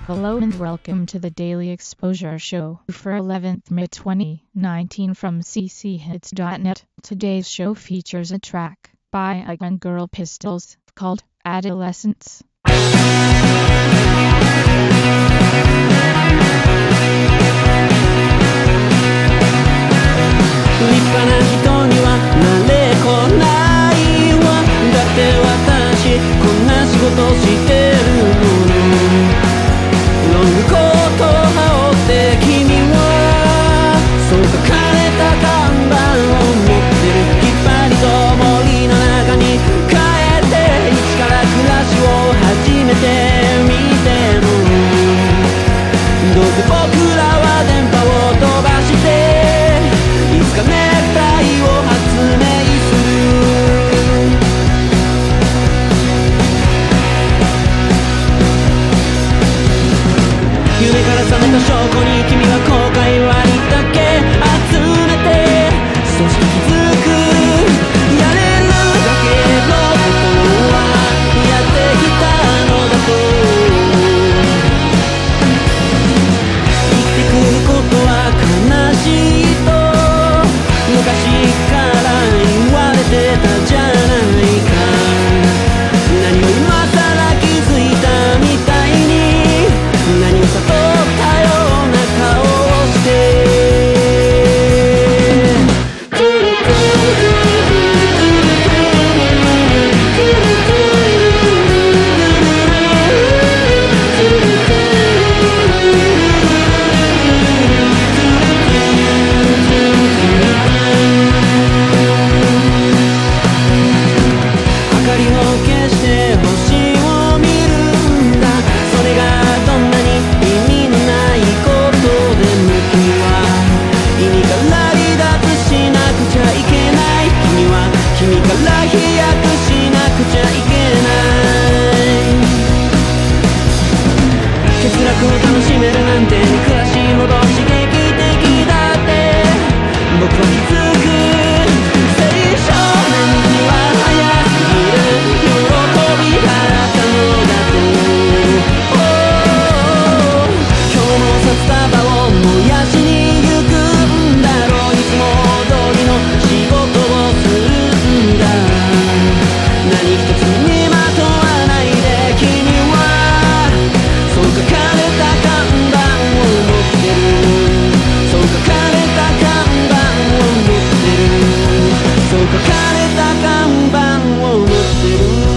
Hello and welcome to the Daily Exposure Show for 11th May 2019 from cchits.net. Today's show features a track by Icon Girl Pistols called Adolescence. 立派な人にはなれっこないわ。だって私こんな仕事してるのに、ロングコート羽織って君はそう書かれた看板を持ってる。きっぱりと森の中に帰って一から暮らしを始めてみても、どうせ僕らは電波を飛ばしていつか熱帯を発明する。夢から覚めた証拠に君は後悔割だけ集めて、そして気づく。やれるだけのことはやってきたのだと。生きてくることは悲しいと昔から言われてたじゃないか。何を今更気づいたみたいに、何を悟ったような顔をして。明かりを消して星を見るんだ。それがどんなに意味のないことでも君は意味から離脱しなくちゃいけない。君は君から飛躍しなくちゃいけない。欠落を楽しめるなんて暮らしほど刺激的だって僕は気づく。青少年には早すぎる喜びだったのだと。今日も札束を燃やしに行くんだろう。いつも通りの仕事をするんだ。何一つにまとわないで君はそう書かれた看板を持ってる。そう書かれた看板を持ってる。そう書かれた看板を持ってる。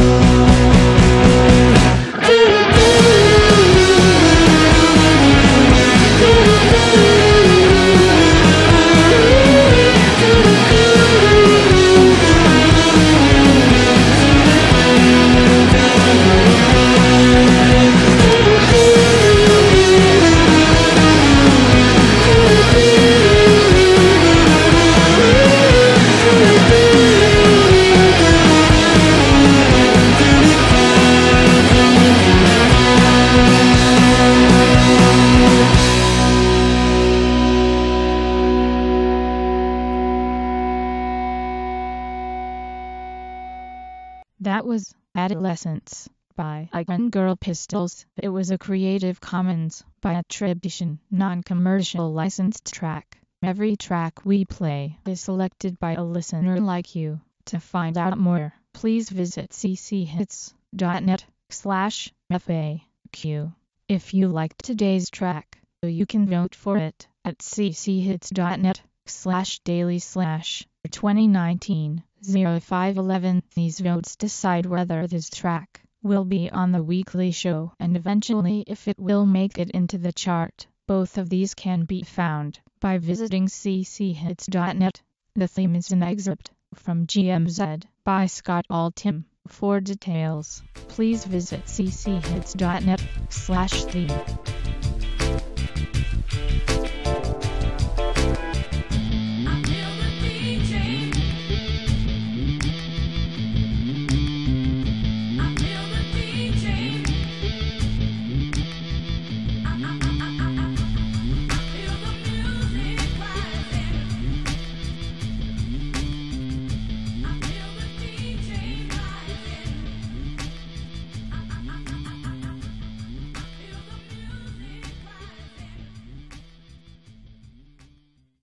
That was Adolescence by Icon Girl Pistols. It was a Creative Commons by attribution, non-commercial licensed track. Every track we play is selected by a listener like you. To find out more, please visit cchits.net/FAQ. If you liked today's track, you can vote for it at cchits.net/daily/2019-0511. These votes decide whether this track will be on the weekly show and eventually if it will make it into the chart. Both of these can be found by visiting cchits.net. The theme is an excerpt from GMZ by Scott Altham. For details, please visit cchits.net/theme.